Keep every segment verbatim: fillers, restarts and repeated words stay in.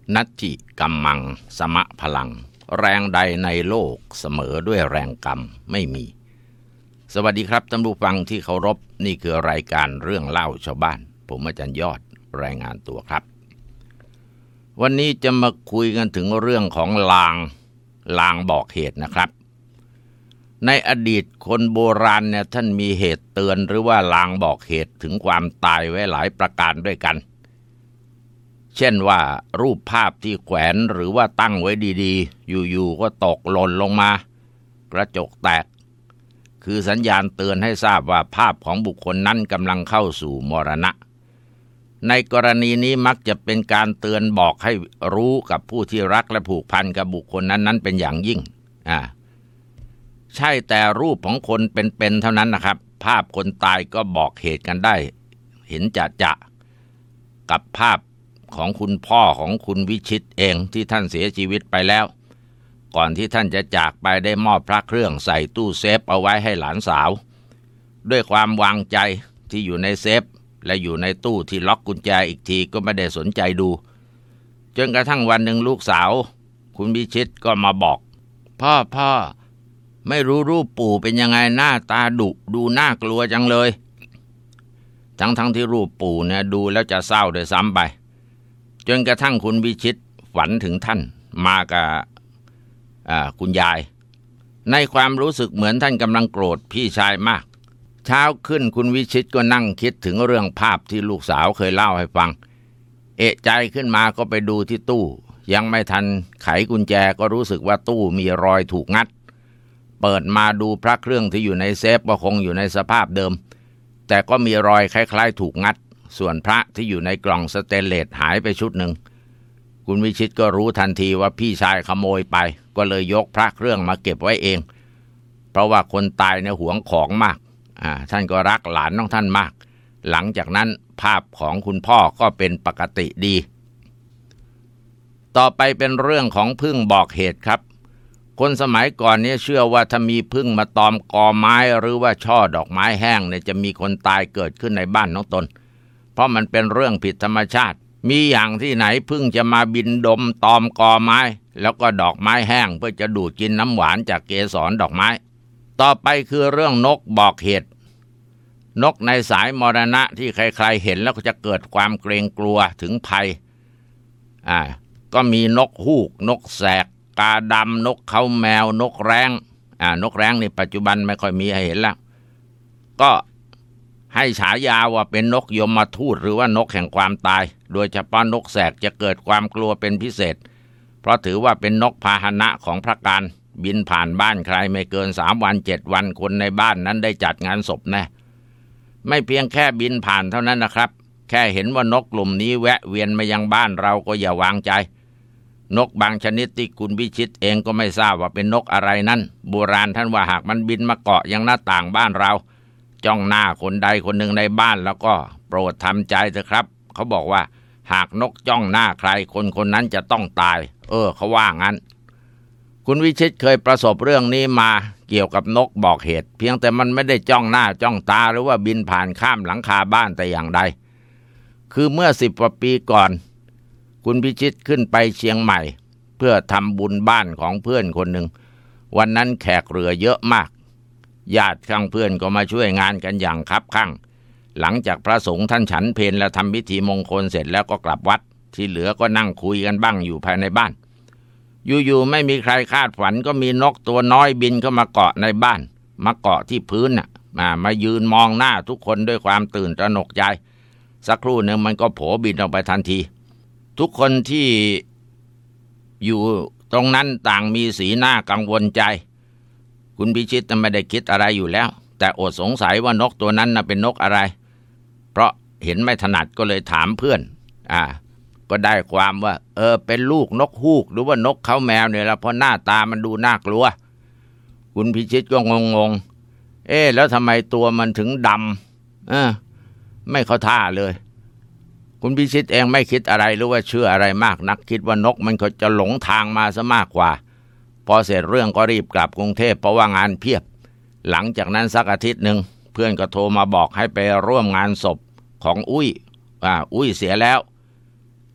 นัตถิกัมมังสมะพลังแรงใดในโลกเสมอด้วยแรงกรรมไม่มีสวัสดีครับท่านผู้ฟังที่เคารพนี่คือรายการเรื่องเล่าชาวบ้านผมอาจารย์ยอดรายงานตัวครับวันนี้จะมาคุยกันถึงเรื่องของลางลางบอกเหตุนะครับในอดีตคนโบราณเนี่ยท่านมีเหตุเตือนหรือว่าลางบอกเหตุถึงความตายไว้หลายประการด้วยกันเช่นว่ารูปภาพที่แขวนหรือว่าตั้งไว้ดีๆอยู่ๆก็ตกหล่นลงมากระจกแตกคือสัญญาณเตือนให้ทราบว่าภาพของบุคคลนั้นกำลังเข้าสู่มรณะในกรณีนี้มักจะเป็นการเตือนบอกให้รู้กับผู้ที่รักและผูกพันกับบุคคลนั้นๆเป็นอย่างยิ่งอ่าใช่แต่รูปของคนเป็นๆเท่านั้นนะครับภาพคนตายก็บอกเหตุกันได้เห็นจะๆกับภาพของคุณพ่อของคุณวิชิตเองที่ท่านเสียชีวิตไปแล้วก่อนที่ท่านจะจากไปได้มอบพระเครื่องใส่ตู้เซฟเอาไว้ให้หลานสาวด้วยความวางใจที่อยู่ในเซฟและอยู่ในตู้ที่ล็อกกุญแจอีกทีก็ไม่ได้สนใจดูจนกระทั่งวันหนึ่งลูกสาวคุณวิชิตก็มาบอกพ่อพ่อไม่รู้รูปปู่เป็นยังไงหน้าตาดุดูน่ากลัวจังเลยทั้งทั้งที่รูปปู่เนี่ยดูแล้วจะเศร้าโดยซ้ำไปจนกระทั่งคุณวิชิตฝันถึงท่านมากับคุณยายในความรู้สึกเหมือนท่านกำลังโกรธพี่ชายมากเช้าขึ้นคุณวิชิตก็นั่งคิดถึงเรื่องภาพที่ลูกสาวเคยเล่าให้ฟังเอะใจขึ้นมาก็ไปดูที่ตู้ยังไม่ทันไขกุญแจก็รู้สึกว่าตู้มีรอยถูกงัดเปิดมาดูพระเครื่องที่อยู่ในเซฟก็คงอยู่ในสภาพเดิมแต่ก็มีรอยคล้ายๆถูกงัดส่วนพระที่อยู่ในกล่องสเตนเลสหายไปชุดหนึ่งคุณวิชิตก็รู้ทันทีว่าพี่ชายขโมยไปก็เลยยกพระเครื่องมาเก็บไว้เองเพราะว่าคนตายเนี่ยหวงของมากอ่าท่านก็รักหลานของท่านมากหลังจากนั้นภาพของคุณพ่อก็เป็นปกติดีต่อไปเป็นเรื่องของผึ้งบอกเหตุครับคนสมัยก่อนเนี่ยเชื่อว่าถ้ามีผึ้งมาตอมกอไม้หรือว่าช่อดอกไม้แห้งเนี่ยจะมีคนตายเกิดขึ้นในบ้านของตนเพราะมันเป็นเรื่องผิดธรรมชาติมีอย่างที่ไหนผึ้งจะมาบินดมตอมกอไม้แล้วก็ดอกไม้แห้งเพื่อจะดูดกินน้ำหวานจากเกสรดอกไม้ต่อไปคือเรื่องนกบอกเหตุนกในสายมรณะที่ใครๆเห็นแล้วก็จะเกิดความเกรงกลัวถึงภัยอ่าก็มีนกฮูกนกแสกกาดำนกเขาแมวนกแร้งอ่านกแร้งในปัจจุบันไม่ค่อยมีให้เห็นแล้วก็ให้ฉายาว่าเป็นนกยมทูตหรือว่านกแห่งความตายโดยเฉพาะนกแสกจะเกิดความกลัวเป็นพิเศษเพราะถือว่าเป็นนกพาหนะของพระการบินผ่านบ้านใครไม่เกินสามวันเจ็ดวันคนในบ้านนั้นได้จัดงานศพแน่ไม่เพียงแค่บินผ่านเท่านั้นนะครับแค่เห็นว่านกกลุ่มนี้แวะเวียนมายังบ้านเราก็อย่าวางใจนกบางชนิดที่คุณวิชิตเองก็ไม่ทราบว่าเป็นนกอะไรนั้นโบราณท่านว่าหากมันบินมาเกาะยังหน้าต่างบ้านเราจ้องหน้าคนใดคนหนึ่งในบ้านแล้วก็โปรดทำใจเถอะครับเขาบอกว่าหากนกจ้องหน้าใครคนคนนั้นจะต้องตายเออเขาว่างั้นคุณวิชิตเคยประสบเรื่องนี้มาเกี่ยวกับนกบอกเหตุเพียงแต่มันไม่ได้จ้องหน้าจ้องตาหรือว่าบินผ่านข้ามหลังคาบ้านแต่อย่างใดคือเมื่อสิบกว่าปีก่อนคุณพิชิตขึ้นไปเชียงใหม่เพื่อทำบุญบ้านของเพื่อนคนหนึ่งวันนั้นแขกเรือเยอะมากญาติข้างเพื่อนก็มาช่วยงานกันอย่างคับคั่งหลังจากพระสงฆ์ท่านฉันเพลและทำพิธีมงคลเสร็จแล้วก็กลับวัดที่เหลือก็นั่งคุยกันบ้างอยู่ภายในบ้านอยู่ๆไม่มีใครคาดฝันก็มีนกตัวน้อยบินเข้ามาเกาะในบ้านมาเกาะที่พื้นน่ะมามายืนมองหน้าทุกคนด้วยความตื่นตระหนกใจสักครู่หนึ่งมันก็โผบินออกไปทันทีทุกคนที่อยู่ตรงนั้นต่างมีสีหน้ากังวลใจคุณพิชิตไม่ได้คิดอะไรอยู่แล้วแต่อดสงสัยว่านกตัวนั้นน่ะเป็นนกอะไรเพราะเห็นไม่ถนัดก็เลยถามเพื่อนอ่าก็ได้ความว่าเออเป็นลูกนกฮูกหรือว่านกเขาแมวเนี่ยละเพราะหน้าตามันดูน่ากลัวคุณพิชิตก็งงๆเอ๊ะแล้วทำไมตัวมันถึงดำเออไม่เข้าท่าเลยคุณพิชิตเองไม่คิดอะไรหรือว่าเชื่ออะไรมากนักคิดว่านกมันก็จะหลงทางมาซะมากกว่าพอเสร็จเรื่องก็รีบกลับกรุงเทพเพราะว่างานเพียบหลังจากนั้นสักอาทิตย์หนึ่งเพื่อนก็โทรมาบอกให้ไปร่วมงานศพของอุ้ยอ่าอุ้ยเสียแล้ว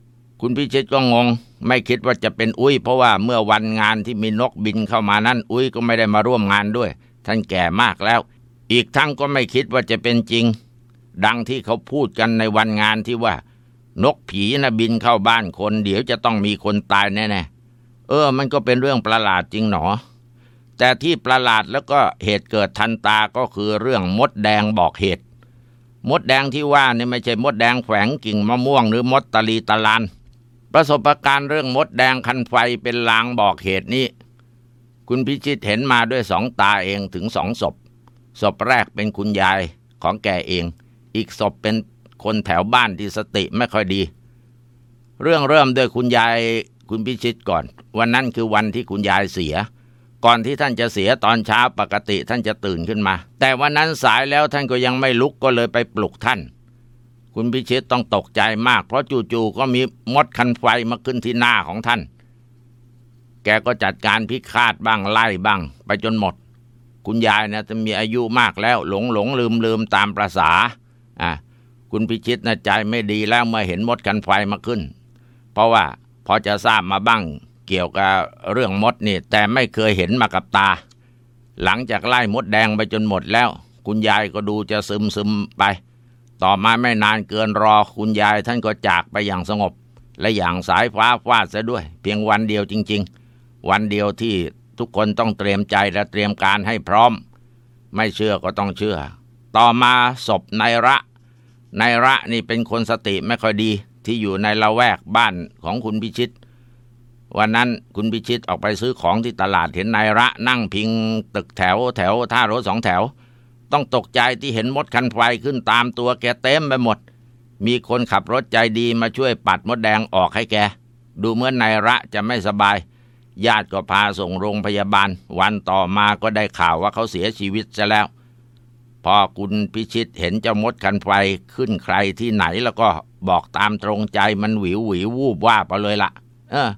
คุณพิชิตก็งงไม่คิดว่าจะเป็นอุ้ยเพราะว่าเมื่อวันงานที่มีนกบินเข้ามานั้นอุ้ยก็ไม่ได้มาร่วมงานด้วยท่านแก่มากแล้วอีกทั้งก็ไม่คิดว่าจะเป็นจริงดังที่เขาพูดกันในวันงานที่ว่านกผีนะบินเข้าบ้านคนเดี๋ยวจะต้องมีคนตายแน่ๆเออมันก็เป็นเรื่องประหลาดจริงหนอแต่ที่ประหลาดแล้วก็เหตุเกิดทันตาก็คือเรื่องมดแดงบอกเหตุมดแดงที่ว่านี่ไม่ใช่มดแดงแฝงกิ่งมะม่วงหรือมดตะลีตะลานประสบการณ์เรื่องมดแดงคันไฟเป็นลางบอกเหตุนี้คุณพิชิตเห็นมาด้วยสองตาเองถึงสองศพศพแรกเป็นคุณยายของแกเองอีกศพเป็นคนแถวบ้านที่สติไม่ค่อยดีเรื่องเริ่มด้วยคุณยายคุณพิชิตก่อนวันนั้นคือวันที่คุณยายเสียก่อนที่ท่านจะเสียตอนเช้าปกติท่านจะตื่นขึ้นมาแต่วันนั้นสายแล้วท่านก็ยังไม่ลุกก็เลยไปปลุกท่านคุณพิชิตต้องตกใจมากเพราะจู่ๆก็มีมดคันไฟมาขึ้นที่หน้าของท่านแกก็จัดการพิฆาตบ้างไล่บ้างไปจนหมดคุณยายนะจะมีอายุมากแล้วหลงหลงลืมลืมตามประสาอ่ะคุณพิชิตนะใจไม่ดีแล้วเมื่อเห็นมดคันไฟมาขึ้นเพราะว่าพอจะทราบมาบ้างเกี่ยวกับเรื่องมดนี่แต่ไม่เคยเห็นมากับตาหลังจากไล่มดแดงไปจนหมดแล้วคุณยายก็ดูจะซึมซึมไปต่อมาไม่นานเกินรอคุณยายท่านก็จากไปอย่างสงบและอย่างสายฟ้าฟาดซะด้วยเพียงวันเดียวจริงๆวันเดียวที่ทุกคนต้องเตรียมใจและเตรียมการให้พร้อมไม่เชื่อก็ต้องเชื่อต่อมาศพนายระนายระนี่เป็นคนสติไม่ค่อยดีที่อยู่ในละแวกบ้านของคุณพิชิตวันนั้นคุณพิชิตออกไปซื้อของที่ตลาดเห็นนายระนั่งพิงตึกแถวแถวท่ารถสองแถวต้องตกใจที่เห็นมดคันไฟขึ้นตามตัวแกเต็มไปหมดมีคนขับรถใจดีมาช่วยปัดมดแดงออกให้แกดูเหมือนนายระจะไม่สบายญาติก็พาส่งโรงพยาบาลวันต่อมาก็ได้ข่าวว่าเขาเสียชีวิตซะแล้วพอคุณพิชิตเห็นเจ้ามดคันไฟขึ้นใครที่ไหนแล้วก็บอกตามตรงใจมันหวิวหวิววูบว่าไปเลยล่ะเออ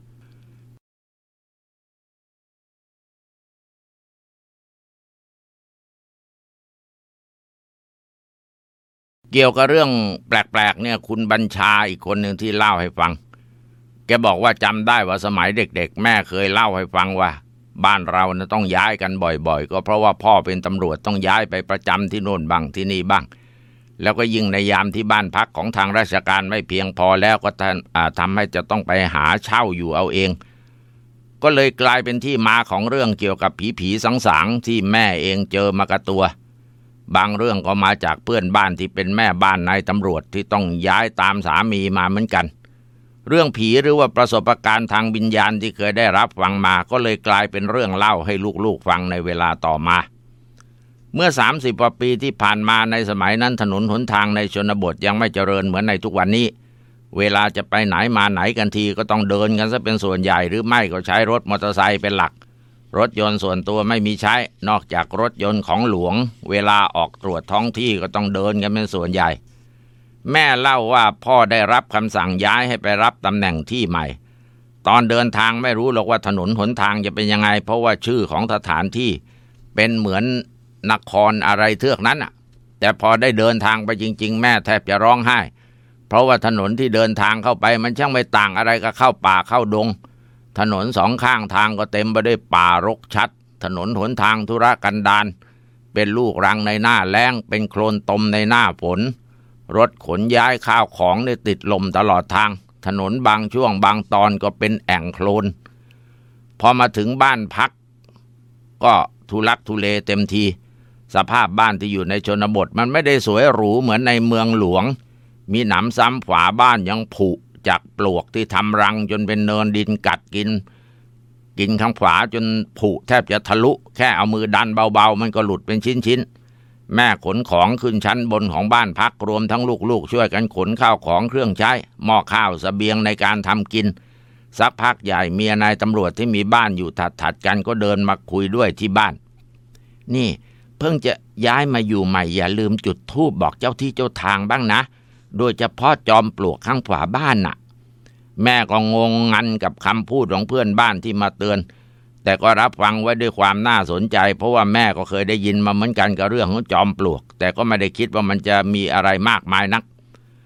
เกี่ยวกับเรื่องแปลกๆเนี่ยคุณบัญชาอีกคนหนึ่งที่เล่าให้ฟังแกบอกว่าจำได้ว่าสมัยเด็กๆแม่เคยเล่าให้ฟังว่าบ้านเรานะต้องย้ายกันบ่อยๆก็เพราะว่าพ่อเป็นตำรวจต้องย้ายไปประจำที่โน่นบ้างที่นี่บ้างแล้วก็ยิ่งในยามที่บ้านพักของทางราชการไม่เพียงพอแล้วก็ทำให้จะต้องไปหาเช่าอยู่เอาเองก็เลยกลายเป็นที่มาของเรื่องเกี่ยวกับผีๆสางๆที่แม่เองเจอมากับตัวบางเรื่องก็มาจากเพื่อนบ้านที่เป็นแม่บ้านนายตำรวจที่ต้องย้ายตามสามีมาเหมือนกันเรื่องผีหรือว่าประสบการณ์ทางวิญญาณที่เคยได้รับฟังมาก็เลยกลายเป็นเรื่องเล่าให้ลูกๆฟังในเวลาต่อมาเมื่อสามสิบกว่าปีที่ผ่านมาในสมัยนั้นถนนหนทางในชนบทยังไม่เจริญเหมือนในทุกวันนี้เวลาจะไปไหนมาไหนกันทีก็ต้องเดินกันซะเป็นส่วนใหญ่หรือไม่ก็ใช้รถมอเตอร์ไซค์เป็นหลักรถยนต์ส่วนตัวไม่มีใช้นอกจากรถยนต์ของหลวงเวลาออกตรวจท้องที่ก็ต้องเดินกันเป็นส่วนใหญ่แม่เล่าว่าพ่อได้รับคำสั่งย้ายให้ไปรับตำแหน่งที่ใหม่ตอนเดินทางไม่รู้หรอกว่าถนนหนทางจะเป็นยังไงเพราะว่าชื่อของสถานที่เป็นเหมือนนครอะไรเทือกนั้นอ่ะแต่พอได้เดินทางไปจริงๆแม่แทบจะร้องไห้เพราะว่าถนนที่เดินทางเข้าไปมันช่างไม่ต่างอะไรกับเข้าป่าเข้าดงถนนสองข้างทางก็เต็มไปด้วยป่ารกชัดถนนหนทางธุรกันดารเป็นลูกรังในหน้าแล้งเป็นโคลนตมในหน้าฝนรถขนย้ายข้าวของได้ติดลมตลอดทางถนนบางช่วงบางตอนก็เป็นแอ่งโคลนพอมาถึงบ้านพักก็ทุลักทุเลเต็มทีสภาพบ้านที่อยู่ในชนบทมันไม่ได้สวยหรูเหมือนในเมืองหลวงมีหนำซ้ำฝาบ้านยังผุจากปลวกที่ทำรังจนเป็นเนินดินกัดกินกินข้างฝาจนผุแทบจะทะลุแค่เอามือดันเบาๆมันก็หลุดเป็นชิ้นๆแม่ขนของขึ้นชั้นบนของบ้านพักรวมทั้งลูกๆช่วยกันขนข้าวของเครื่องใช้หม้อข้าวเสบียงในการทำกินสักพักใหญ่เมียนายตำรวจที่มีบ้านอยู่ถัดๆกันก็เดินมาคุยด้วยที่บ้านนี่เพิ่งจะย้ายมาอยู่ใหม่อย่าลืมจุดธูปบอกเจ้าที่เจ้าทางบ้างนะโดยเฉพาะจอมปลวกข้างฝาบ้านน่ะแม่ก็งงงันกับคำพูดของเพื่อนบ้านที่มาเตือนแต่ก็รับฟังไว้ด้วยความน่าสนใจเพราะว่าแม่ก็เคยได้ยินมาเหมือนกันกับเรื่องของจอมปลวกแต่ก็ไม่ได้คิดว่ามันจะมีอะไรมากมายนัก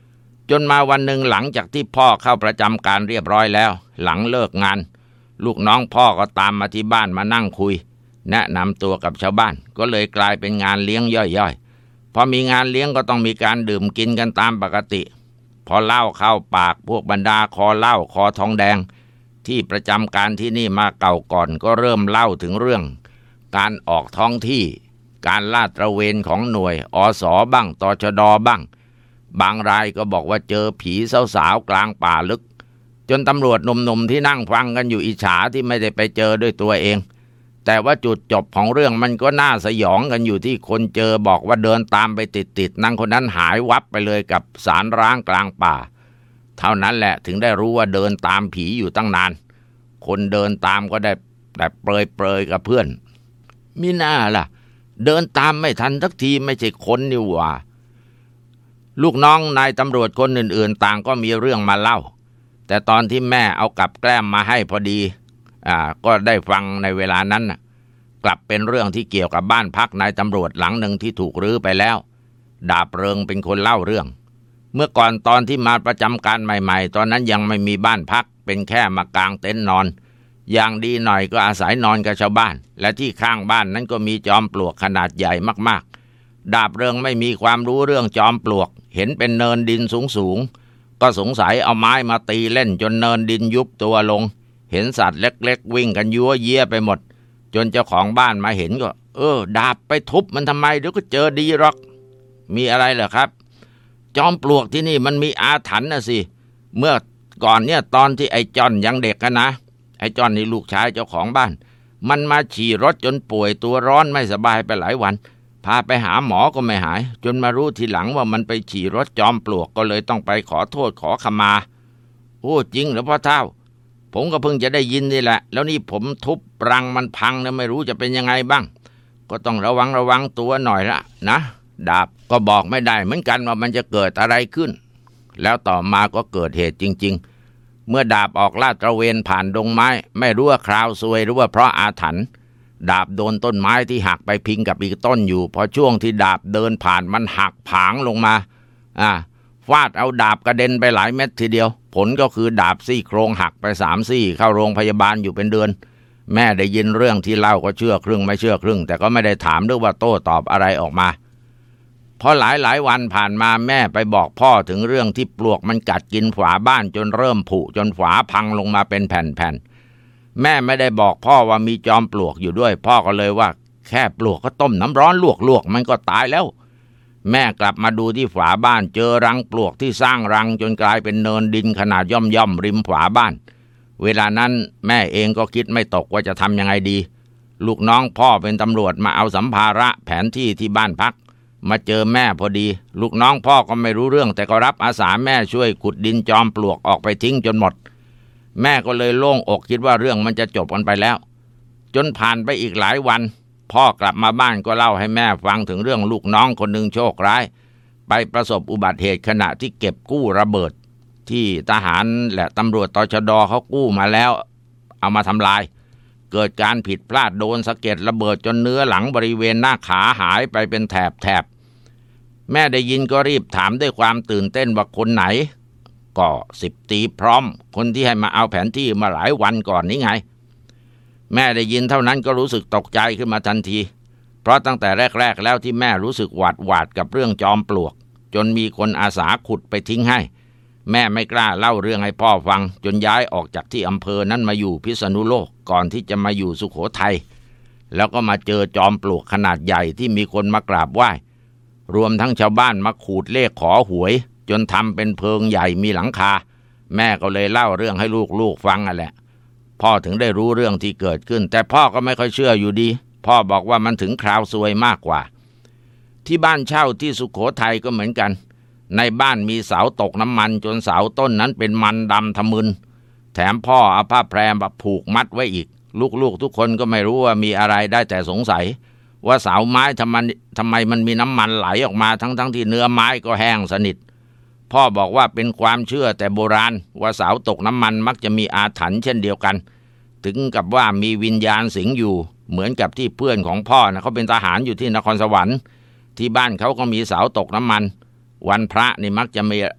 จนมาวันหนึ่งหลังจากที่พ่อเข้าประจำการเรียบร้อยแล้วหลังเลิกงานลูกน้องพ่อก็ตามมาที่บ้านมานั่งคุยแนะนำตัวกับชาวบ้านก็เลยกลายเป็นงานเลี้ยงย่อยๆพอมีงานเลี้ยงก็ต้องมีการดื่มกินกันตามปกติพอเหล้าเข้าปากพวกบรรดาคอเหล้าคอทองแดงที่ประจำการที่นี่มาเก่าก่อนก็เริ่มเล่าถึงเรื่องการออกท้องที่การลาดตระเวนของหน่วยอสบ้างตชดบ้างบางรายก็บอกว่าเจอผีสาวๆกลางป่าลึกจนตำรวจหนุ่มๆที่นั่งฟังกันอยู่อิจฉาที่ไม่ได้ไปเจอด้วยตัวเองแต่ว่าจุดจบของเรื่องมันก็น่าสยองกันอยู่ที่คนเจอบอกว่าเดินตามไปติดๆนั่งคนนั้นหายวับไปเลยกับสารร้างกลางป่าเท่านั้นแหละถึงได้รู้ว่าเดินตามผีอยู่ตั้งนานคนเดินตามก็ได้แต่เปรยๆกับเพื่อนมิน่าล่ะเดินตามไม่ทันสักทีไม่ใช่คนนี่หว่าลูกน้องนายตำรวจคนอื่นๆต่างก็มีเรื่องมาเล่าแต่ตอนที่แม่เอากับแกล้มมาให้พอดีอ่าก็ได้ฟังในเวลานั้นน่ะกลับเป็นเรื่องที่เกี่ยวกับบ้านพักนายตำรวจหลังหนึ่งที่ถูกรื้อไปแล้วดาบเริงเป็นคนเล่าเรื่องเมื่อก่อนตอนที่มาประจำการใหม่ๆตอนนั้นยังไม่มีบ้านพักเป็นแค่มากางเต็นท์นอนอย่างดีหน่อยก็อาศัยนอนกับชาวบ้านและที่ข้างบ้านนั้นก็มีจอมปลวกขนาดใหญ่มากๆดาบเริงไม่มีความรู้เรื่องจอมปลวกเห็นเป็นเนินดินสูงๆก็สงสัยเอาไม้มาตีเล่นจนเนินดินยุบตัวลงเห็นสัตว์เล็กๆวิ่งกันยั่วเยี่ยไปหมดจนเจ้าของบ้านมาเห็นก็เออดาบไปทุบมันทำไมเดี๋ยวก็เจอดีหรอกมีอะไรเหรอครับจอมปลวกที่นี่มันมีอาถรรพ์นะสิเมื่อก่อนเนี่ยตอนที่ไอ้จอนยังเด็กกันนะไอ้จอนนี่ลูกชายเจ้าของบ้านมันมาฉี่รถจนป่วยตัวร้อนไม่สบายไปหลายวันพาไปหาหมอก็ไม่หายจนมารู้ทีหลังว่ามันไปฉี่รถจอมปลวกก็เลยต้องไปขอโทษขอขมาโอ้จริงเหรอพ่อเฒ่าผมก็เพิ่งจะได้ยินนี่แหละแล้วนี่ผมทุบรังมันพังนะไม่รู้จะเป็นยังไงบ้างก็ต้องระวังระวังตัวหน่อยละนะดาบก็บอกไม่ได้เหมือนกันว่ามันจะเกิดอะไรขึ้นแล้วต่อมาก็เกิดเหตุจริงๆเมื่อดาบออกลาดตระเวนผ่านดงไม้ไม่รู้ว่าคราวซวยหรือว่าเพราะอาถรรพ์ดาบโดนต้นไม้ที่หักไปพิงกับอีกต้นอยู่พอช่วงที่ดาบเดินผ่านมันหักผางลงมาอ่าฟาดเอาดาบกระเด็นไปหลายเม็ดทีเดียวผลก็คือดาบซี่โครงหักไปสามซี่เข้าโรงพยาบาลอยู่เป็นเดือนแม่ได้ยินเรื่องที่เล่าก็เชื่อครึ่งไม่เชื่อครึ่งแต่ก็ไม่ได้ถามด้วยว่าโต้ตอบอะไรออกมาพอหลายหลายวันผ่านมาแม่ไปบอกพ่อถึงเรื่องที่ปลวกมันกัดกินฝาบ้านจนเริ่มผุจนฝาพังลงมาเป็นแผ่นๆแม่ไม่ได้บอกพ่อว่ามีจอมปลวกอยู่ด้วยพ่อก็เลยว่าแค่ปลวกก็ต้มน้ำร้อนลวกๆมันก็ตายแล้วแม่กลับมาดูที่ฝาบ้านเจอรังปลวกที่สร้างรังจนกลายเป็นเนินดินขนาดย่อมๆริมฝาบ้านเวลานั้นแม่เองก็คิดไม่ตกว่าจะทำยังไงดีลูกน้องพ่อเป็นตำรวจมาเอาสัมภาระแผนที่ที่บ้านพักมาเจอแม่พอดีลูกน้องพ่อก็ไม่รู้เรื่องแต่ก็รับอาสาแม่ช่วยขุดดินจอมปลวกออกไปทิ้งจนหมดแม่ก็เลยโล่งอกคิดว่าเรื่องมันจะจบกันไปแล้วจนผ่านไปอีกหลายวันพ่อกลับมาบ้านก็เล่าให้แม่ฟังถึงเรื่องลูกน้องคนหนึ่งโชคร้ายไปประสบอุบัติเหตุขณะที่เก็บกู้ระเบิดที่ทหารและตำรวจตชดเขากู้มาแล้วเอามาทำลายเกิดการผิดพลาดโดนสะเก็ดระเบิดจนเนื้อหลังบริเวณหน้าขาหายไปเป็นแถบแถบแม่ได้ยินก็รีบถามด้วยความตื่นเต้นว่าคนไหนก็สิบตีพร้อมคนที่ให้มาเอาแผนที่มาหลายวันก่อนนี้ไงแม่ได้ยินเท่านั้นก็รู้สึกตกใจขึ้นมาทันทีเพราะตั้งแต่แรกๆแล้วที่แม่รู้สึกหวาดหวาดกับเรื่องจอมปลวกจนมีคนอาสาขุดไปทิ้งให้แม่ไม่กล้าเล่าเรื่องให้พ่อฟังจนย้ายออกจากที่อำเภอนั้นมาอยู่พิษณุโลกก่อนที่จะมาอยู่สุโขทัยแล้วก็มาเจอจอมปลวกขนาดใหญ่ที่มีคนมากราบไหว้รวมทั้งชาวบ้านมาขูดเลขขอหวยจนทำเป็นเพิงใหญ่มีหลังคาแม่ก็เลยเล่าเรื่องให้ลูกๆฟังอ่ะแหละพ่อถึงได้รู้เรื่องที่เกิดขึ้นแต่พ่อก็ไม่ค่อยเชื่ออยู่ดีพ่อบอกว่ามันถึงคราวซวยมากกว่าที่บ้านเช่าที่สุโขทัยก็เหมือนกันในบ้านมีเสาตกน้ำมันจนเสาต้นนั้นเป็นมันดำทะมึนแถมพ่อเอาผ้าแพรมาผูกมัดไว้อีกลูกๆทุกคนก็ไม่รู้ว่ามีอะไรได้แต่สงสัยว่าเสาไม้ทำไมทำไมมันมีน้ำมันไหลออกมาทั้งๆที่เนื้อไม้ก็แห้งสนิทพ่อบอกว่าเป็นความเชื่อแต่โบราณว่าเสาตกน้ำมันมักจะมีอาถรรพ์เช่นเดียวกันถึงกับว่ามีวิญญาณสิงอยู่เหมือนกับที่เพื่อนของพ่อนะเขาเป็นทหารอยู่ที่นครสวรรค์ที่บ้านเขาก็มีเสาตกน้ำมันวันพระนี่มักจะมี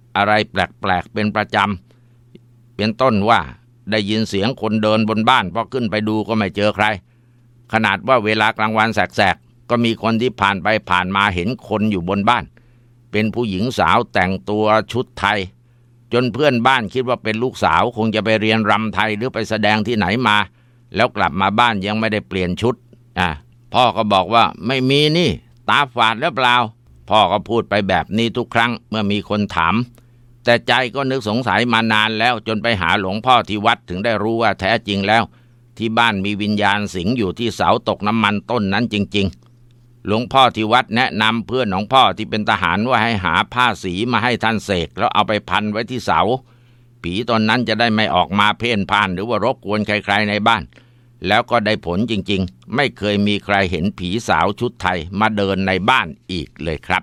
อะไรแปลกๆเป็นประจำเป็นต้นว่าได้ยินเสียงคนเดินบนบ้านพอขึ้นไปดูก็ไม่เจอใครขนาดว่าเวลากลางวันแสกๆก็มีคนที่ผ่านไปผ่านมาเห็นคนอยู่บนบ้านเป็นผู้หญิงสาวแต่งตัวชุดไทยจนเพื่อนบ้านคิดว่าเป็นลูกสาวคงจะไปเรียนรำไทยหรือไปแสดงที่ไหนมาแล้วกลับมาบ้านยังไม่ได้เปลี่ยนชุดอ่ะพ่อก็บอกว่าไม่มีนี่ตาฝาดหรือเปล่าพ่อก็พูดไปแบบนี้ทุกครั้งเมื่อมีคนถามแต่ใจก็นึกสงสัยมานานแล้วจนไปหาหลวงพ่อที่วัดถึงได้รู้ว่าแท้จริงแล้วที่บ้านมีวิญญาณสิงอยู่ที่เสาตกน้ำมันต้นนั้นจริงๆหลวงพ่อที่วัดแนะนำเพื่อนของพ่อที่เป็นทหารว่าให้หาผ้าสีมาให้ท่านเสกแล้วเอาไปพันไว้ที่เสาผีตนนั้นจะได้ไม่ออกมาเพ่นพ่านหรือว่ารบกวนใครๆในบ้านแล้วก็ได้ผลจริงๆไม่เคยมีใครเห็นผีสาวชุดไทยมาเดินในบ้านอีกเลยครับ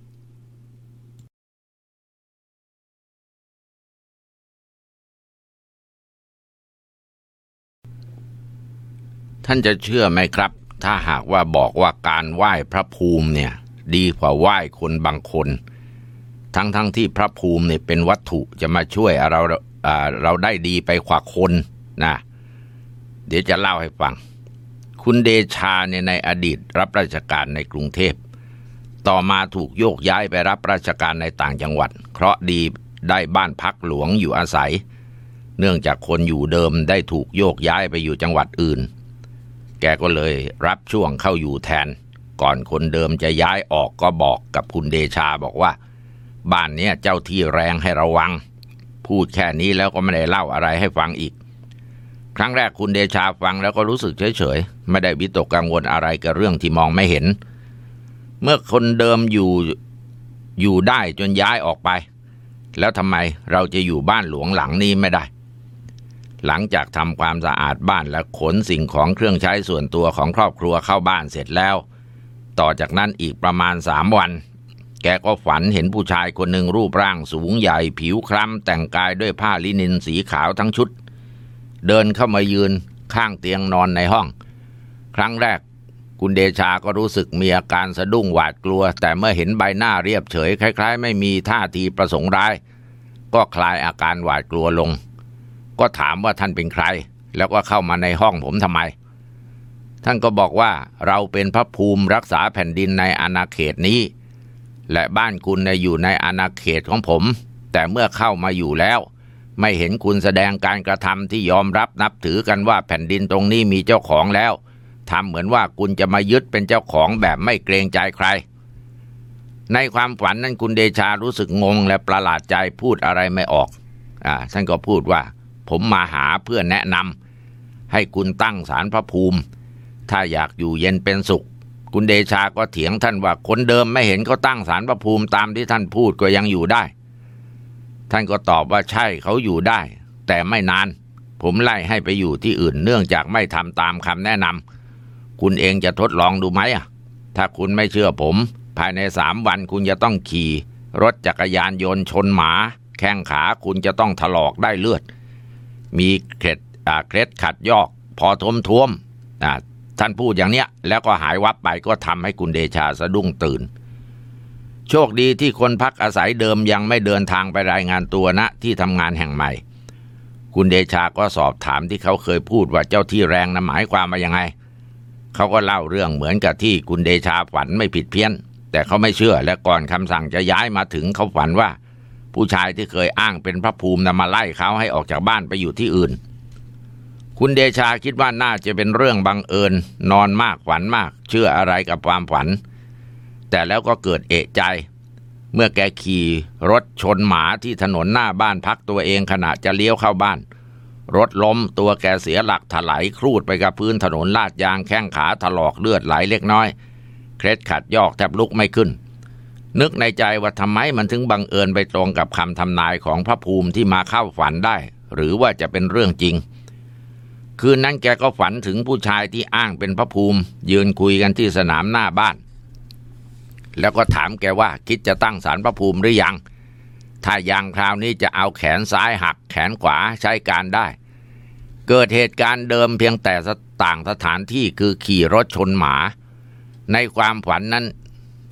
ท่านจะเชื่อไหมครับถ้าหากว่าบอกว่าการไหว้พระภูมิเนี่ยดีกว่าไหว้คนบางคนทั้งๆ ท, ที่พระภูมิเนี่ยเป็นวัตถุจะมาช่วยเราเราได้ดีไปกว่าคนนะเดี๋ยวจะเล่าให้ฟังคุณเดชาเนี่ยในอดีตรับราชการในกรุงเทพต่อมาถูกโยกย้ายไปรับราชการในต่างจังหวัดเคราะห์ดีได้บ้านพักหลวงอยู่อาศัยเนื่องจากคนอยู่เดิมได้ถูกโยกย้ายไปอยู่จังหวัดอื่นแกก็เลยรับช่วงเข้าอยู่แทนก่อนคนเดิมจะย้ายออกก็บอกกับคุณเดชาบอกว่าบ้านเนี้ยเจ้าที่แรงให้ระวังพูดแค่นี้แล้วก็ไม่ได้เล่าอะไรให้ฟังอีกครั้งแรกคุณเดชาฟังแล้วก็รู้สึกเฉยๆไม่ได้วิตกกังวลอะไรกับเรื่องที่มองไม่เห็นเมื่อคนเดิมอยู่อยู่ได้จนย้ายออกไปแล้วทำไมเราจะอยู่บ้านหลวงหลังนี้ไม่ได้หลังจากทำความสะอาดบ้านและขนสิ่งของเครื่องใช้ส่วนตัวของครอบครัวเข้าบ้านเสร็จแล้วต่อจากนั้นอีกประมาณสามวันแกก็ฝันเห็นผู้ชายคนหนึ่งรูปร่างสูงใหญ่ผิวคล้ำแต่งกายด้วยผ้าลินินสีขาวทั้งชุดเดินเข้ามายืนข้างเตียงนอนในห้องครั้งแรกคุณเดชาก็รู้สึกมีอาการสะดุ้งหวาดกลัวแต่เมื่อเห็นใบหน้าเรียบเฉยคล้ายๆไม่มีท่าทีประสงค์ร้ายก็คลายอาการหวาดกลัวลงก็ถามว่าท่านเป็นใครแล้วก็เข้ามาในห้องผมทำไมท่านก็บอกว่าเราเป็นพระภูมิรักษาแผ่นดินในอาณาเขตนี้และบ้านคุณอยู่ในอาณาเขตของผมแต่เมื่อเข้ามาอยู่แล้วไม่เห็นคุณแสดงการกระทำที่ยอมรับนับถือกันว่าแผ่นดินตรงนี้มีเจ้าของแล้วทำเหมือนว่าคุณจะมายึดเป็นเจ้าของแบบไม่เกรงใจใครในความฝันนั้นคุณเดชารู้สึกงงและประหลาดใจพูดอะไรไม่ออกอ่าท่านก็พูดว่าผมมาหาเพื่อแนะนำให้คุณตั้งศาลพระภูมิถ้าอยากอยู่เย็นเป็นสุขคุณเดชาก็เถียงท่านว่าคนเดิมไม่เห็นเขาตั้งศาลพระภูมิตามที่ท่านพูดก็ยังอยู่ได้ท่านก็ตอบว่าใช่เขาอยู่ได้แต่ไม่นานผมไล่ให้ไปอยู่ที่อื่นเนื่องจากไม่ทำตามคำแนะนำคุณเองจะทดลองดูไหมอ่ะถ้าคุณไม่เชื่อผมภายในสามวันคุณจะต้องขี่รถจักรยานยนต์ชนหมาแข้งขาคุณจะต้องถลอกได้เลือดมีเคล็ดอ่าเคล็ดขัดยอกพอท้มท้วมอ่าท่านพูดอย่างเนี้ยแล้วก็หายวับไปก็ทำให้คุณเดชาสะดุ้งตื่นโชคดีที่คนพักอาศัยเดิมยังไม่เดินทางไปรายงานตัวณที่ทำงานแห่งใหม่คุณเดชาก็สอบถามที่เขาเคยพูดว่าเจ้าที่แรงนะหมายความว่ายังไงเขาก็เล่าเรื่องเหมือนกับที่คุณเดชาฝันไม่ผิดเพี้ยนแต่เขาไม่เชื่อและก่อนคำสั่งจะย้ายมาถึงเขาฝันว่าผู้ชายที่เคยอ้างเป็นพระภูมินำมาไล่เขาให้ออกจากบ้านไปอยู่ที่อื่นคุณเดชาคิดว่าน่าจะเป็นเรื่องบังเอิญนอนมากฝันมากเชื่ออะไรกับความฝันแต่แล้วก็เกิดเอะใจเมื่อแกขี่รถชนหมาที่ถนนหน้าบ้านพักตัวเองขณะจะเลี้ยวเข้าบ้านรถล้มตัวแกเสียหลักถลายครูดไปกับพื้นถนนลาดยางแข้งขาถลอกเลือดไหลเล็กน้อยเคล็ดขัดยอกแทบลุกไม่ขึ้นนึกในใจว่าทำไมมันถึงบังเอิญไปตรงกับคำทำนายของพระภูมิที่มาเข้าฝันได้หรือว่าจะเป็นเรื่องจริงคืนนั้นแกก็ฝันถึงผู้ชายที่อ้างเป็นพระภูมิยืนคุยกันที่สนามหน้าบ้านแล้วก็ถามแกว่าคิดจะตั้งศาลพระภูมิหรือยังถ้ายังคราวนี้จะเอาแขนซ้ายหักแขนขวาใช้การได้เกิดเหตุการณ์เดิมเพียงแต่ต่างสถานที่คือขี่รถชนหมาในความฝันนั้น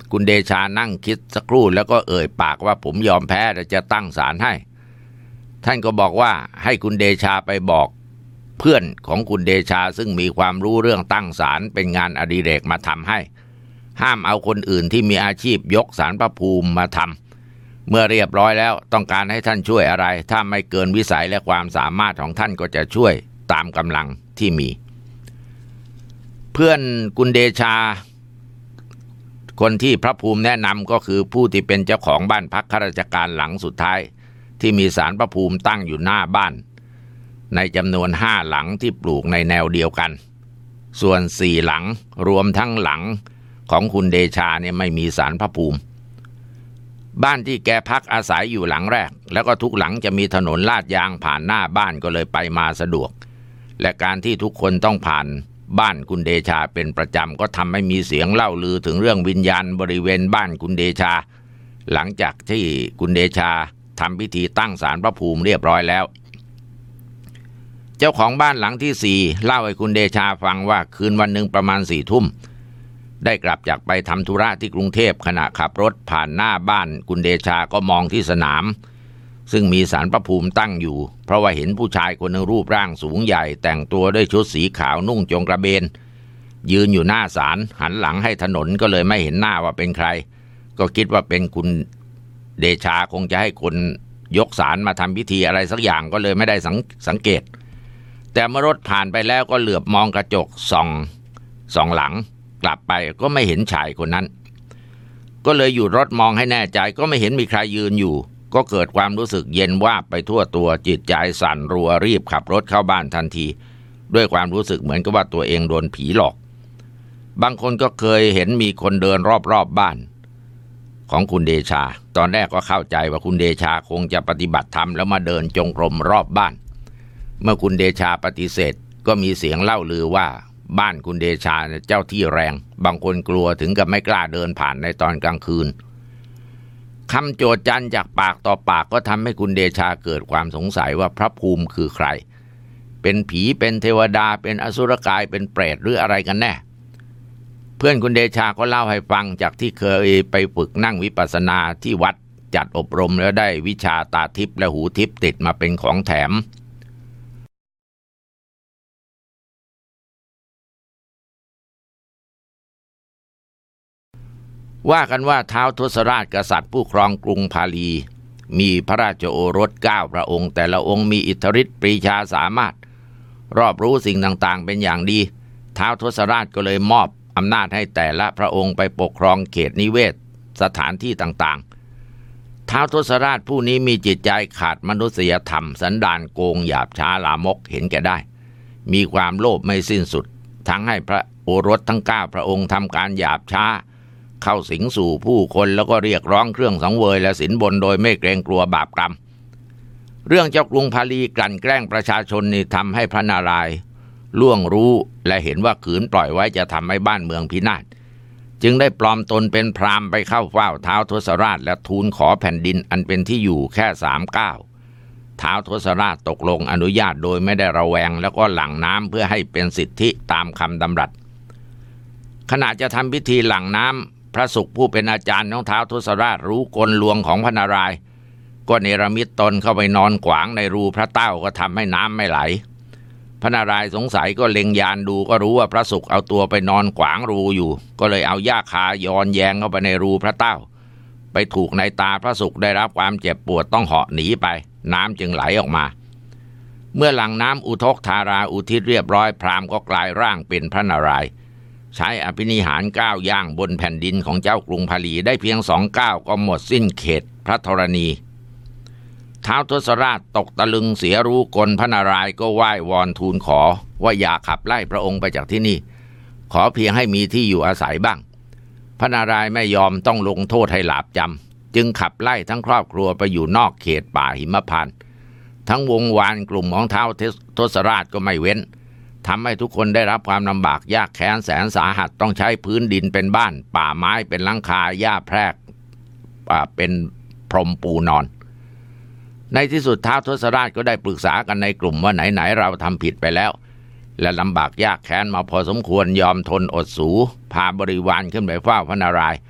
คุณเดชานั่งคิดสักครู่แล้วก็เอ่ยปากว่าผมยอมแพ้แต่จะตั้งศาลให้ท่านก็บอกว่าให้คุณเดชาไปบอกเพื่อนของคุณเดชาซึ่งมีความรู้เรื่องตั้งศาลเป็นงานอดิเรกมาทำให้ห้ามเอาคนอื่นที่มีอาชีพยกศาลพระภูมิมาทำเมื่อเรียบร้อยแล้วต้องการให้ท่านช่วยอะไรถ้าไม่เกินวิสัยและความสามารถของท่านก็จะช่วยตามกำลังที่มีเพื่อนคุณเดชาคนที่พระภูมิแนะนำก็คือผู้ที่เป็นเจ้าของบ้านพักข้าราชการหลังสุดท้ายที่มีศาลพระภูมิตั้งอยู่หน้าบ้านในจำนวนห้าหลังที่ปลูกในแนวเดียวกันส่วนสี่หลังรวมทั้งหลังของคุณเดชาเนี่ยไม่มีศาลพระภูมิบ้านที่แกพักอาศัยอยู่หลังแรกแล้วก็ทุกหลังจะมีถนนลาดยางผ่านหน้าบ้านก็เลยไปมาสะดวกและการที่ทุกคนต้องผ่านบ้านคุณเดชาเป็นประจำก็ทำให้มีเสียงเล่าลือถึงเรื่องวิญญาณบริเวณบ้านคุณเดชาหลังจากที่คุณเดชาทำพิธีตั้งศาลพระภูมิเรียบร้อยแล้วเจ้าของบ้านหลังที่สี่เล่าให้คุณเดชาฟังว่าคืนวันหนึ่งประมาณสี่ทุ่มได้กลับจากไปทำธุระที่กรุงเทพขณะขับรถผ่านหน้าบ้านคุณเดชาก็มองที่สนามซึ่งมีศาลพระภูมิตั้งอยู่เพราะว่าเห็นผู้ชายคนหนึ่งรูปร่างสูงใหญ่แต่งตัวด้วยชุดสีขาวนุ่งจงกระเบนยืนอยู่หน้าศาลหันหลังให้ถนนก็เลยไม่เห็นหน้าว่าเป็นใครก็คิดว่าเป็นคุณเดชาคงจะให้คนยกศาลมาทำพิธีอะไรสักอย่างก็เลยไม่ได้สัง, สังเกตแต่เมื่อรถผ่านไปแล้วก็เหลือบมองกระจกส่องส่องหลังกลับไปก็ไม่เห็นชายคนนั้นก็เลยหยุดรถมองให้แน่ใจก็ไม่เห็นมีใครยืนอยู่ก็เกิดความรู้สึกเย็นวาบไปทั่วตัวจิตใจสั่นรัวรีบขับรถเข้าบ้านทันทีด้วยความรู้สึกเหมือนกับว่าตัวเองโดนผีหลอกบางคนก็เคยเห็นมีคนเดินรอบๆ บ, บ้านของคุณเดชาตอนแรกก็เข้าใจว่าคุณเดชาคงจะปฏิบัติธรรมแล้วมาเดินจงกรมรอบบ้านเมื่อคุณเดชาปฏิเสธก็มีเสียงเล่าลือว่าบ้านคุณเดชาเจ้าที่แรงบางคนกลัวถึงกับไม่กล้าเดินผ่านในตอนกลางคืนคำโจษจันจากปากต่อปากก็ทำให้คุณเดชาเกิดความสงสัยว่าพระภูมิคือใครเป็นผีเป็นเทวดาเป็นอสุรกายเป็นเปรตหรืออะไรกันแน่เพื่อนคุณเดชาก็เล่าให้ฟังจากที่เคยไปฝึกนั่งวิปัสสนาที่วัดจัดอบรมแล้วได้วิชาตาทิพย์และหูทิพย์ติดมาเป็นของแถมว่ากันว่าท้าวทศราชกษัตริย์ผู้ครองกรุงพาลีมีพระราชโอรสเก้าพระองค์แต่ละองค์มีอิทธิฤทธิ์ปรีชาสามารถรอบรู้สิ่งต่างๆเป็นอย่างดีท้าวทศราชก็เลยมอบอำนาจให้แต่ละพระองค์ไปปกครองเขตนิเวศสถานที่ต่างๆท้าวทศราชผู้นี้มีจิตใจขาดมนุษยธรรมสันดานโกงหยาบช้าลามกเห็นแก่ได้มีความโลภไม่สิ้นสุดทั้งให้พระโอรสทั้งเก้าพระองค์ทำการหยาบช้าเข้าสิงสู่ผู้คนแล้วก็เรียกร้องเครื่องสังเวยและสินบนโดยไม่เกรงกลัวบาปกรรมเรื่องเจ้ากรุงพาลีกลั่นแกล้งประชาชนนี่ทำให้พระนารายณ์ล่วงรู้และเห็นว่าขืนปล่อยไว้จะทำให้บ้านเมืองพินาศจึงได้ปลอมตนเป็นพราหมณ์ไปเข้าเฝ้าท้าวทศราชและทูลขอแผ่นดินอันเป็นที่อยู่แค่สามก้าวท้าวทศราชตกลงอนุญาตโดยไม่ได้ระแวงแล้วก็หลั่งน้ำเพื่อให้เป็นสิทธิตามคำดำรัสขณะจะทำพิธีหลั่งน้ำพระศุกร์ผู้เป็นอาจารย์ของท้าวทศราชรู้กลลวงของพระนารายณ์ก็เนรมิตตนเข้าไปนอนขวางในรูพระเต้าก็ทำให้น้ำไม่ไหลพระนารายณ์สงสัยก็เล็งยานดูก็รู้ว่าพระศุกร์เอาตัวไปนอนขวางรูอยู่ก็เลยเอาหญ้าคาย้อนแยงเข้าไปในรูพระเต้าไปถูกในตาพระศุกร์ได้รับความเจ็บปวดต้องเหาะหนีไปน้ำจึงไหลออกมาเมื่อหลั่งน้ำอุทกธาราอุทิศเรียบร้อยพราหมณ์ก็กลายร่างเป็นพระนารายณ์ใช้อภินิหารก้าวย่างบนแผ่นดินของเจ้ากรุงพาลีได้เพียงสองก้าวก็หมดสิ้นเขตพระธรณีท้าวทศราชตกตะลึงเสียรู้กลพระนารายณ์ก็ไหว้วอนทูลขอว่าอย่าขับไล่พระองค์ไปจากที่นี่ขอเพียงให้มีที่อยู่อาศัยบ้างพระนารายณ์ไม่ยอมต้องลงโทษให้หลาบจำจึงขับไล่ทั้งครอบครัวไปอยู่นอกเขตป่าหิมพานต์ทั้งวงวานกลุ่มของท้าวทศราชก็ไม่เว้นทำให้ทุกคนได้รับความลำบากยากแค้นแสนสาหัสต้องใช้พื้นดินเป็นบ้านป่าไม้เป็นหลังคาหญ้าแพรกเป็นพรมปูนอนในที่สุดท้าวทศราชก็ได้ปรึกษากันในกลุ่มว่าไหนๆเราทำผิดไปแล้วและลำบากยากแค้นมาพอสมควรยอมทนอดสูพาบริวารขึ้นไปเฝ้าพระนารายณ์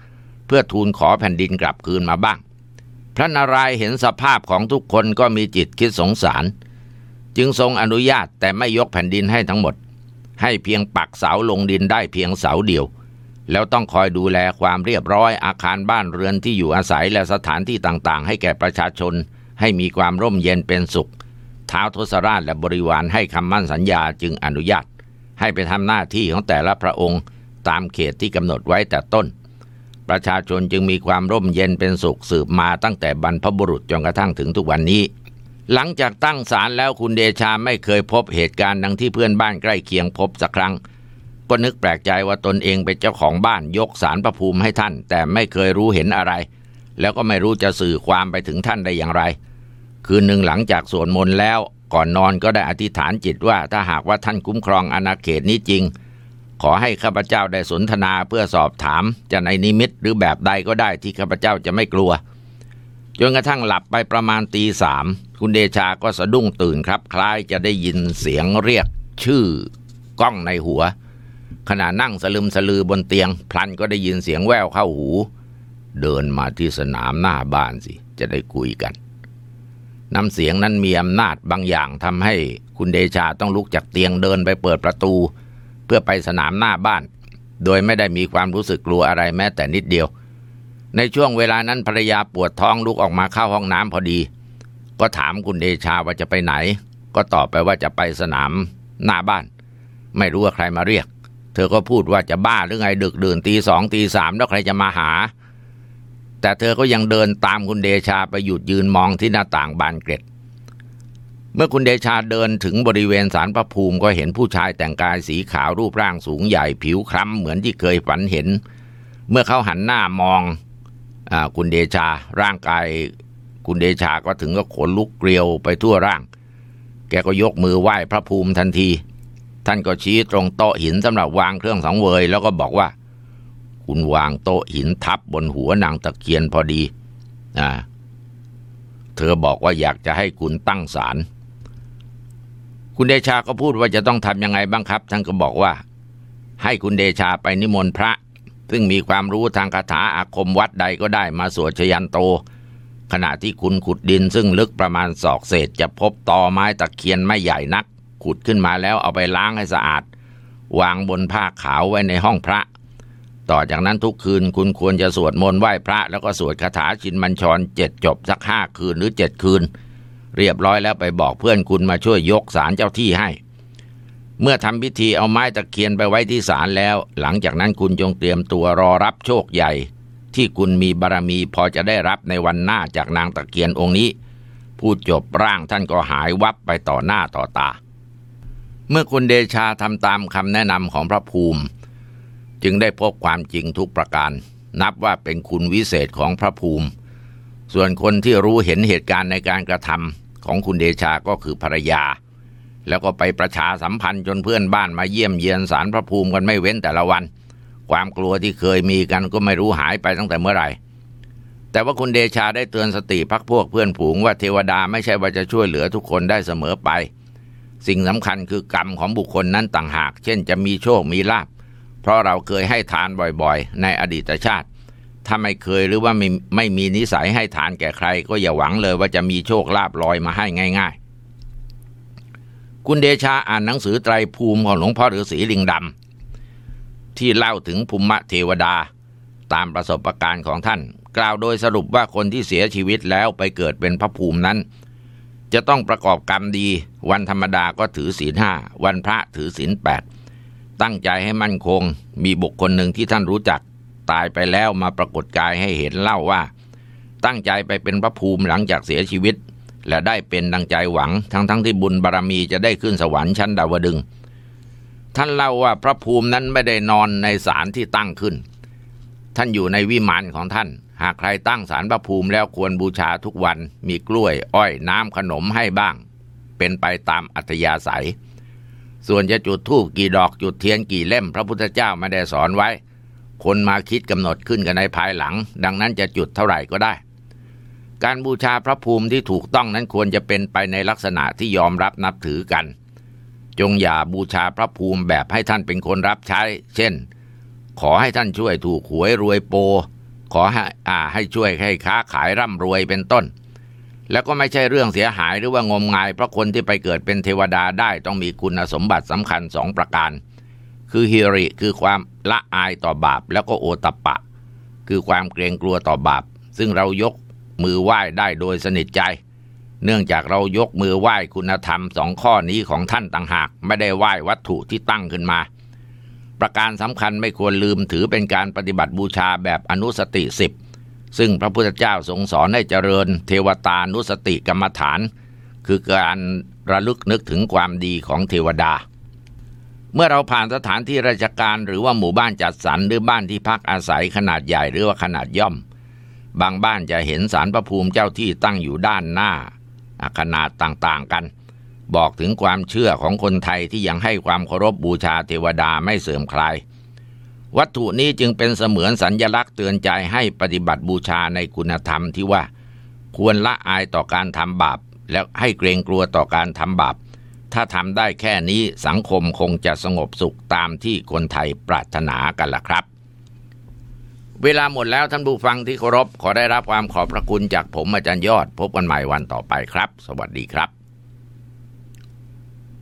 เพื่อทูลขอแผ่นดินกลับคืนมาบ้างพระนารายณ์เห็นสภาพของทุกคนก็มีจิตคิดสงสารจึงทรงอนุญาตแต่ไม่ยกแผ่นดินให้ทั้งหมดให้เพียงปักเสาลงดินได้เพียงเสาเดียวแล้วต้องคอยดูแลความเรียบร้อยอาคารบ้านเรือนที่อยู่อาศัยและสถานที่ต่างๆให้แก่ประชาชนให้มีความร่มเย็นเป็นสุขท้าวทศราชและบริวารให้คำมั่นสัญญาจึงอนุญาตให้ไปทำหน้าที่ของแต่ละพระองค์ตามเขตที่กำหนดไว้แต่ต้นประชาชนจึงมีความร่มเย็นเป็นสุขสืบมาตั้งแต่บรรพบุรุษจนกระทั่งถึงทุกวันนี้หลังจากตั้งศาลแล้วคุณเดชาไม่เคยพบเหตุการณ์ดังที่เพื่อนบ้านใกล้เคียงพบสักครั้งก็นึกแปลกใจว่าตนเองเป็นเจ้าของบ้านยกศาลพระภูมิให้ท่านแต่ไม่เคยรู้เห็นอะไรแล้วก็ไม่รู้จะสื่อความไปถึงท่านได้อย่างไรคืนหนึ่งหลังจากสวดมนต์แล้วก่อนนอนก็ได้อธิษฐานจิตว่าถ้าหากว่าท่านคุ้มครองอาณาเขตนี้จริงขอให้ข้าพเจ้าได้สนทนาเพื่อสอบถามจะในนิมิตหรือแบบใดก็ได้ที่ข้าพเจ้าจะไม่กลัวจนกระทั่งหลับไปประมาณตีสามคุณเดชาก็สะดุ้งตื่นครับคล้ายจะได้ยินเสียงเรียกชื่อก้องในหัวขณะนั่งสลึมสลือบนเตียงพลันก็ได้ยินเสียงแว่วเข้าหูเดินมาที่สนามหน้าบ้านสิจะได้คุยกันน้ำเสียงนั้นมีอำนาจบางอย่างทำให้คุณเดชาต้องลุกจากเตียงเดินไปเปิดประตูเพื่อไปสนามหน้าบ้านโดยไม่ได้มีความรู้สึกกลัวอะไรแม้แต่นิดเดียวในช่วงเวลานั้นภรรยาปวดท้องลุกออกมาเข้าห้องน้ำพอดีก็ถามคุณเดชาว่าจะไปไหนก็ตอบไปว่าจะไปสนามหน้าบ้านไม่รู้ว่าใครมาเรียกเธอก็พูดว่าจะบ้าหรือไงดึกดื่นตีสองตีสามแล้วใครจะมาหาแต่เธอก็ยังเดินตามคุณเดชาไปหยุดยืนมองที่หน้าต่างบานเกล็ดเมื่อคุณเดชาเดินถึงบริเวณศาลพระภูมิก็เห็นผู้ชายแต่งกายสีขาวรูปร่างสูงใหญ่ผิวคล้ำเหมือนที่เคยฝันเห็นเมื่อเขาหันหน้ามองอ่าคุณเดชาร่างกายคุณเดชาก็ถึงก็ขนลุกเกลียวไปทั่วร่างแกก็ยกมือไหว้พระภูมิทันทีท่านก็ชี้ตรงโต๊ะหินสำหรับวางเครื่องสังเวยแล้วก็บอกว่าคุณวางโต๊ะหินทับบนหัวนางตะเคียนพอดีอ่าเธอบอกว่าอยากจะให้คุณตั้งศาลคุณเดชาก็พูดว่าจะต้องทำยังไงบ้างครับท่านก็บอกว่าให้คุณเดชาไปนิมนต์พระซึ่งมีความรู้ทางคาถาอาคมวัดใดก็ได้มาสวดชยันโตขณะที่คุณขุดดินซึ่งลึกประมาณศอกเศษจะพบตอไม้ตะเคียนไม่ใหญ่นักขุดขึ้นมาแล้วเอาไปล้างให้สะอาดวางบนผ้าขาวไว้ในห้องพระต่อจากนั้นทุกคืนคุณควรจะสวดมนต์ไหว้พระแล้วก็สวดคาถาชินบัญชรเจ็ดจบสักห้าคืนหรือเจ็ดคืนเรียบร้อยแล้วไปบอกเพื่อนคุณมาช่วยยกศาลเจ้าที่ให้เมื่อทำพิธีเอาไม้ตะเคียนไปไว้ที่ศาลแล้วหลังจากนั้นคุณจงเตรียมตัวรอรับโชคใหญ่ที่คุณมีบารมีพอจะได้รับในวันหน้าจากนางตะเคียนองค์นี้พูดจบร่างท่านก็หายวับไปต่อหน้าต่อตาเมื่อคุณเดชาทำตามคำแนะนำของพระภูมิจึงได้พบความจริงทุกประการนับว่าเป็นคุณวิเศษของพระภูมิส่วนคนที่รู้เห็นเหตุการณ์ในการกระทำของคุณเดชาก็คือภรรยาแล้วก็ไปประชาสัมพันธ์จนเพื่อนบ้านมาเยี่ยมเยียนศาลพระภูมิกันไม่เว้นแต่ละวันความกลัวที่เคยมีกันก็ไม่รู้หายไปตั้งแต่เมื่อไหร่แต่ว่าคุณเดชาได้เตือนสติพรรคพวกเพื่อนฝูงว่าเทวดาไม่ใช่ว่าจะช่วยเหลือทุกคนได้เสมอไปสิ่งสำคัญคือกรรมของบุคคลนั้นต่างหากเช่นจะมีโชคมีลาภเพราะเราเคยให้ทานบ่อยๆในอดีตชาติถ้าไม่เคยหรือว่าไม่ไม่มีนิสัยให้ทานแก่ใครก็อย่าหวังเลยว่าจะมีโชคลาภลอยมาให้ง่ายๆคุณเดชาอ่านหนังสือไตรภูมิของหลวงพ่อฤาษีลิงดำที่เล่าถึงภูมิเทวดาตามประสบการณ์ของท่านกล่าวโดยสรุปว่าคนที่เสียชีวิตแล้วไปเกิดเป็นพระภูมินั้นจะต้องประกอบกรรมดีวันธรรมดาก็ถือศีลห้าวันพระถือศีลแปดตั้งใจให้มั่นคงมีบุคคลหนึ่งที่ท่านรู้จักตายไปแล้วมาปรากฏกายให้เห็นเล่าว่าตั้งใจไปเป็นพระภูมิหลังจากเสียชีวิตและได้เป็นดังใจหวังทั้งๆ ท, ที่บุญบารมีจะได้ขึ้นสวรรค์ชั้นดาวดึงส์ท่านเล่าว่าพระภูมินั้นไม่ได้นอนในศาลที่ตั้งขึ้นท่านอยู่ในวิมานของท่านหากใครตั้งศาลพระภูมิแล้วควรบูชาทุกวันมีกล้วยอ้อยน้ำขนมให้บ้างเป็นไปตามอัธยาศัยส่วนจะจุดธูปกี่ดอกจุดเทียนกี่เล่มพระพุทธเจ้าไม่ได้สอนไว้คนมาคิดกำหนดขึ้นกันในภายหลังดังนั้นจะจุดเท่าไหร่ก็ได้การบูชาพระภูมิที่ถูกต้องนั้นควรจะเป็นไปในลักษณะที่ยอมรับนับถือกันจงอย่าบูชาพระภูมิแบบให้ท่านเป็นคนรับใช้เช่นขอให้ท่านช่วยถูกหวยรวยโปขอให้อ่าให้ช่วยให้ค้าขายร่ำรวยเป็นต้นแล้วก็ไม่ใช่เรื่องเสียหายหรือว่างมงายเพราะคนที่ไปเกิดเป็นเทวดาได้ต้องมีคุณสมบัติสำคัญสองประการคือฮิริคือความละอายต่อบาปแล้วก็โอตัปปะคือความเกรงกลัวต่อบาปซึ่งเรายกมือไหว้ได้โดยสนิทใจเนื่องจากเรายกมือไหว้คุณธรรมสองข้อนี้ของท่านต่างหากไม่ได้ไหว้วัตถุที่ตั้งขึ้นมาประการสำคัญไม่ควรลืมถือเป็นการปฏิบัติบูชาแบบอนุสติสิบซึ่งพระพุทธเจ้าทรงสอนให้เจริญเทวตานุสติกรรมฐานคือการระลึกนึกถึงความดีของเทวดาเมื่อเราผ่านสถานที่ราชการหรือว่าหมู่บ้านจัดสรรหรือบ้านที่พักอาศัยขนาดใหญ่หรือว่าขนาดย่อมบางบ้านจะเห็นศาลพระภูมิเจ้าที่ตั้งอยู่ด้านหน้าขนาดต่างๆกันบอกถึงความเชื่อของคนไทยที่ยังให้ความเคารพบูชาเทวดาไม่เสื่อมคลายวัตถุนี้จึงเป็นเสมือนสัญลักษณ์เตือนใจให้ปฏิบัติบูชาในคุณธรรมที่ว่าควรละอายต่อการทำบาปและให้เกรงกลัวต่อการทำบาปถ้าทำได้แค่นี้สังคมคงจะสงบสุขตามที่คนไทยปรารถนากันล่ะครับเวลาหมดแล้วท่านผู้ฟังที่เคารพขอได้รับความขอบพระคุณจากผมอาจารย์ยอดพบกันใหม่วันต่อไปครับสวัสดีครับ